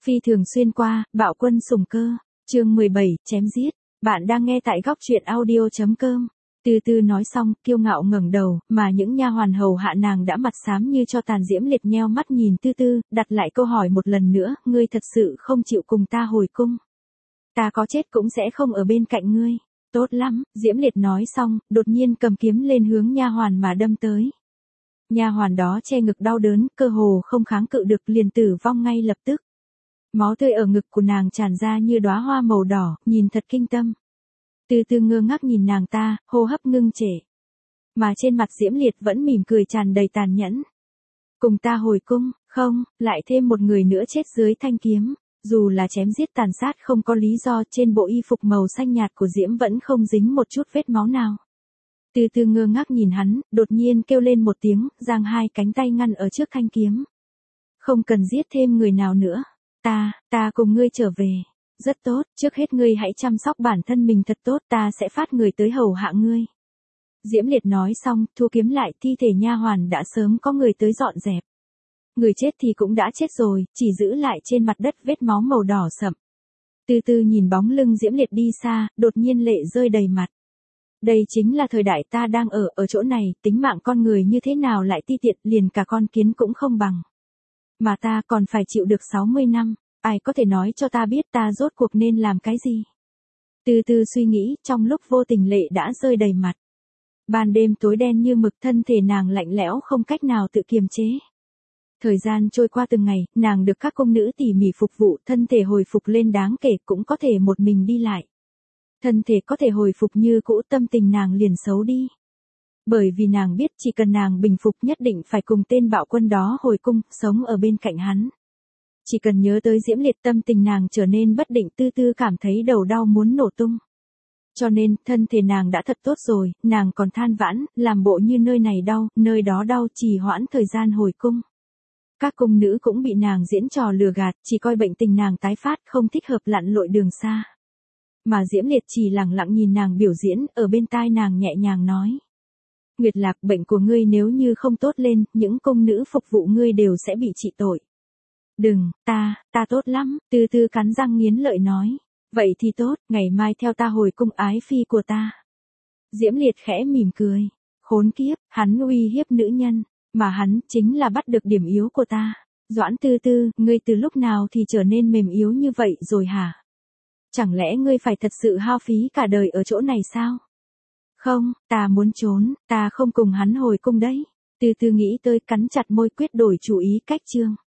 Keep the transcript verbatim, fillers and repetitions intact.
Phi thường xuyên qua, bạo quân sủng cơ. Chương mười bảy, chém giết. Bạn đang nghe tại góc truyện audio chấm com. Từ từ nói xong, kiêu ngạo ngẩng đầu, mà những nha hoàn hầu hạ nàng đã mặt xám như cho tàn. Diễm Liệt nheo mắt nhìn Tư Tư, đặt lại câu hỏi một lần nữa, ngươi thật sự không chịu cùng ta hồi cung. Ta có chết cũng sẽ không ở bên cạnh ngươi. Tốt lắm, Diễm Liệt nói xong, đột nhiên cầm kiếm lên hướng nha hoàn mà đâm tới. Nha hoàn đó che ngực đau đớn, cơ hồ không kháng cự được, liền tử vong ngay lập tức. Máu tươi ở ngực của nàng tràn ra như đóa hoa màu đỏ, nhìn thật kinh tâm. Từ từ ngơ ngác nhìn nàng ta, hô hấp ngưng trệ. Mà trên mặt Diễm Liệt vẫn mỉm cười tràn đầy tàn nhẫn. Cùng ta hồi cung, không, lại thêm một người nữa chết dưới thanh kiếm. Dù là chém giết tàn sát không có lý do, trên bộ y phục màu xanh nhạt của Diễm vẫn không dính một chút vết máu nào. Từ từ ngơ ngác nhìn hắn, đột nhiên kêu lên một tiếng, giang hai cánh tay ngăn ở trước thanh kiếm. Không cần giết thêm người nào nữa. Ta, ta cùng ngươi trở về. Rất tốt, trước hết ngươi hãy chăm sóc bản thân mình thật tốt, ta sẽ phát người tới hầu hạ ngươi. Diễm Liệt nói xong, thu kiếm lại, thi thể nha hoàn đã sớm có người tới dọn dẹp. Người chết thì cũng đã chết rồi, chỉ giữ lại trên mặt đất vết máu màu đỏ sậm. Từ từ nhìn bóng lưng Diễm Liệt đi xa, đột nhiên lệ rơi đầy mặt. Đây chính là thời đại ta đang ở, ở chỗ này, tính mạng con người như thế nào lại ti tiện, liền cả con kiến cũng không bằng. Mà ta còn phải chịu được sáu mươi năm, ai có thể nói cho ta biết ta rốt cuộc nên làm cái gì? Từ từ suy nghĩ, trong lúc vô tình lệ đã rơi đầy mặt. Ban đêm tối đen như mực, thân thể nàng lạnh lẽo không cách nào tự kiềm chế. Thời gian trôi qua từng ngày, nàng được các cung nữ tỉ mỉ phục vụ, thân thể hồi phục lên đáng kể, cũng có thể một mình đi lại. Thân thể có thể hồi phục như cũ, tâm tình nàng liền xấu đi. Bởi vì nàng biết chỉ cần nàng bình phục nhất định phải cùng tên bạo quân đó hồi cung, sống ở bên cạnh hắn. Chỉ cần nhớ tới Diễm Liệt, tâm tình nàng trở nên bất định, Tư Tư cảm thấy đầu đau muốn nổ tung. Cho nên, thân thể nàng đã thật tốt rồi, nàng còn than vãn, làm bộ như nơi này đau, nơi đó đau, trì hoãn thời gian hồi cung. Các cung nữ cũng bị nàng diễn trò lừa gạt, chỉ coi bệnh tình nàng tái phát không thích hợp lặn lội đường xa. Mà Diễm Liệt chỉ lặng lặng nhìn nàng biểu diễn, ở bên tai nàng nhẹ nhàng nói. Nguyệt Lạc, bệnh của ngươi nếu như không tốt lên, những cung nữ phục vụ ngươi đều sẽ bị trị tội. Đừng, ta, ta tốt lắm, Từ Từ cắn răng nghiến lợi nói. Vậy thì tốt, ngày mai theo ta hồi cung ái phi của ta. Diễm Liệt khẽ mỉm cười. Khốn kiếp, hắn uy hiếp nữ nhân, mà hắn chính là bắt được điểm yếu của ta. Doãn Tư Tư, ngươi từ lúc nào thì trở nên mềm yếu như vậy rồi hả? Chẳng lẽ ngươi phải thật sự hao phí cả đời ở chỗ này sao? Không, ta muốn trốn, ta không cùng hắn hồi cung đấy. Từ từ nghĩ tới, cắn chặt môi quyết đổi chủ ý cách chương.